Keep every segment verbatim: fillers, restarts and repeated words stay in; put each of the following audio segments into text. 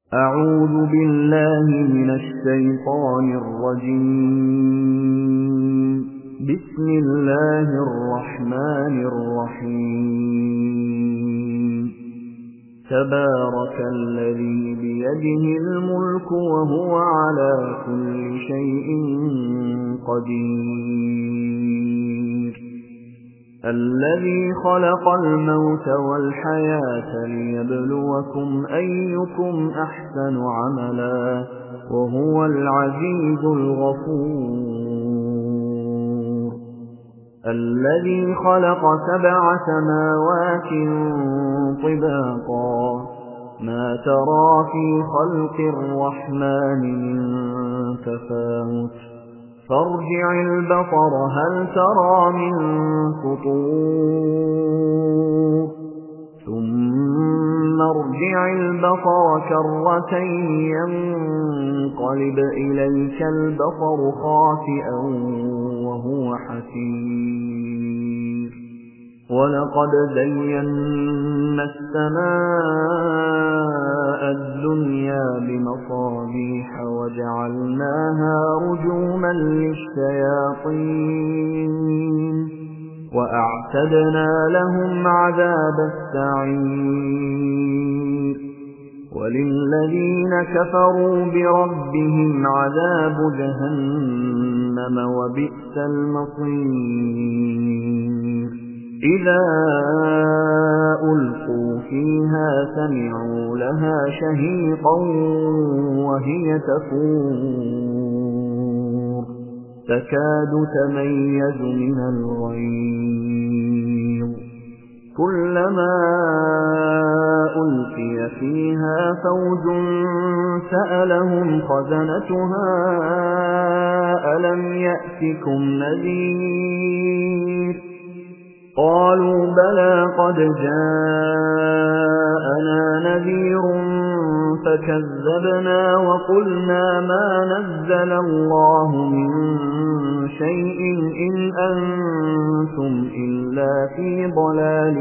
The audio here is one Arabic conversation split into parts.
أعوذ بالله من الشيطان الرجيم. بسم الله الرحمن الرحيم. تبارك الذي بيده الملك وهو على كل شيء قدير. الذي خلق الموت والحياة ليبلوكم أيكم أحسن عملا وهو العزيز الغفور. الذي خلق سبع سماوات طباقا ما ترى في خلق الرحمن من تفاوت فارجع البصر هل ترى من فطور ثم ارجع البصر كرتين ينقلب إليك البصر خاسئا وهو حسير. ولقد زينا السماء الدنيا بمصابيح وجعلناها رجوما للشياطين وأعتدنا لهم عذاب السعير. وللذين كفروا بربهم عذاب جهنم وبئس المصير. إذا ألقوا فيها سمعوا لها شهيقا وهي تفور تكاد تميز من الغيظ. كلما ألقي فيها فوج سألهم خزنتها ألم يأتكم نذير قالوا بلى قد جاءنا نذير فكذبنا وقلنا ما نزل الله من شيء إن أنتم إلا في ضلال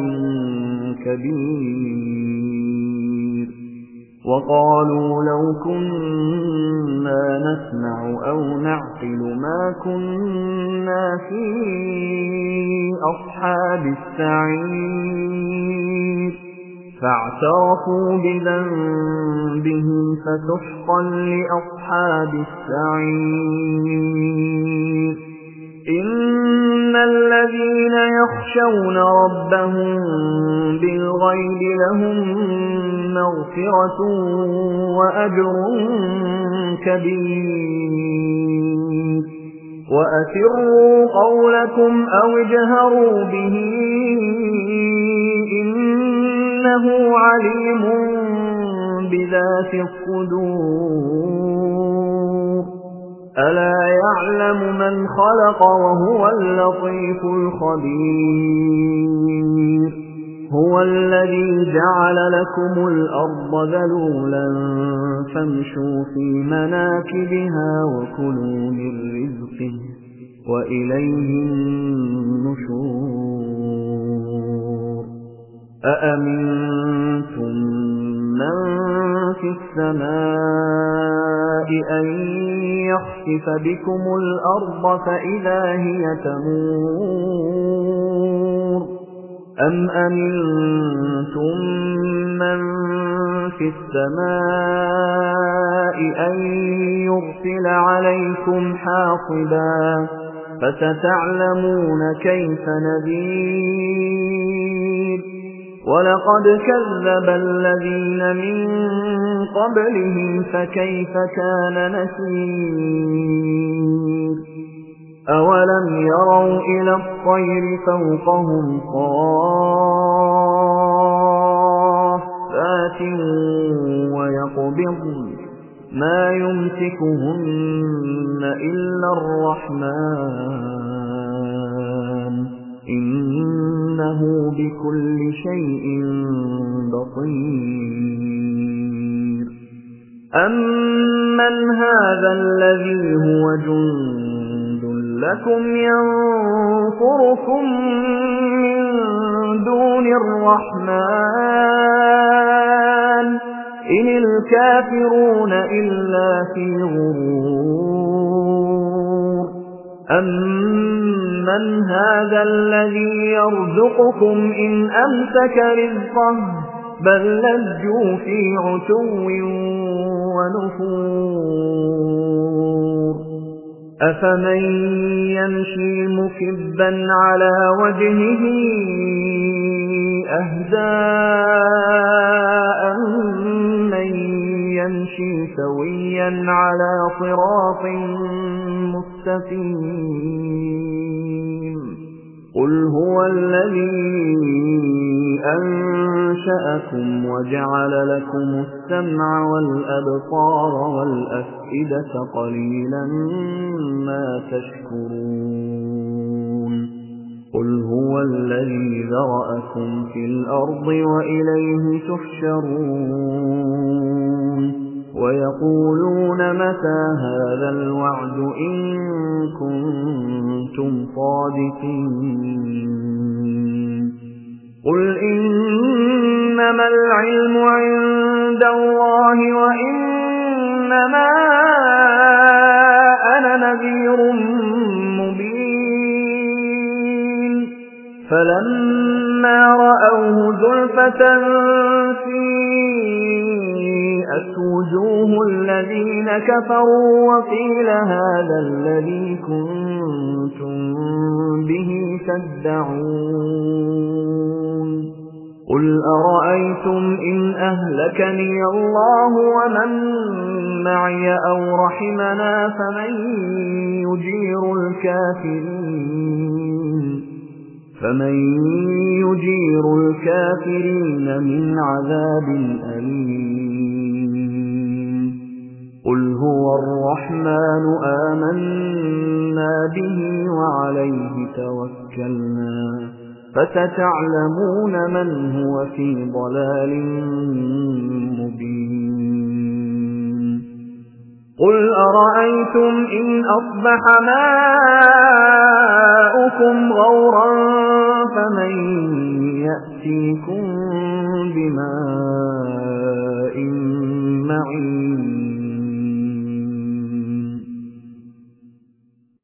كبير. وقالوا لو كنا نسمع أو نعقل ما كنا في أصحاب السعير. فاعترفوا بذنبهم فسحقا لأصحاب السعير. إن الذين يخشون ربهم بالغيب لهم مغفرة وأجر كبير. وأسروا قولكم أو اجهروا به إنه عليم بذات الصدور. ألا يعلم من خلق وهو اللطيف الخبير. هو الذي جعل لكم الأرض ذلولا فامشوا في مناكبها وكلوا من رزقه وإليه النشور. أأمنتم من في السماء أن يخسف بكم الأرض فإذا هي تمور أم أمنتم من في السماء أن يرسل عليكم حاصبا فستعلمون كيف نذير. ولقد كذب الذين من قبلهم فكيف كان نكير. أولم يروا إلى الطير فوقهم صافات ويقبضن ما يمسكهن إلا الرحمن إنه بكل شيء بصير. أمن هذا الذي هو جند لكم ينصركم من دون الرحمن إن الكافرون إلا في غرور أمن هذا الذي يرزقكم إن أمسك رزقه بل لجوا في عتو ونفور أفمن يمشي مكبا على وجهه أهداء من يمشي سويا على صراط مستقيم قل هو الذي أنشأكم وجعل لكم السمع والأبصار والأفئدة قليلا ما تشكرون قل هو الذي ذرأكم في الأرض وإليه تحشرون ويقولون متى هذا الوعد إن كنتم صادقين قل إنما العلم عند الله وإنما أنا نذير مبين فلما رأوه زلفة سيئت وجوه الذين كفروا وقيل هذا الذي كنتم به تدعون قل أرأيتم إن أهلكني الله ومن معي أو رحمنا فمن يجير الكافرين فمن يجير الكافرين من عذاب أليم قل هو الرحمن آمنا به وعليه توكلنا فستعلمون من هو في ضلال مبين قل أرأيتم إن أصبح ماؤكم غورا فمن يأتيكم بماء معين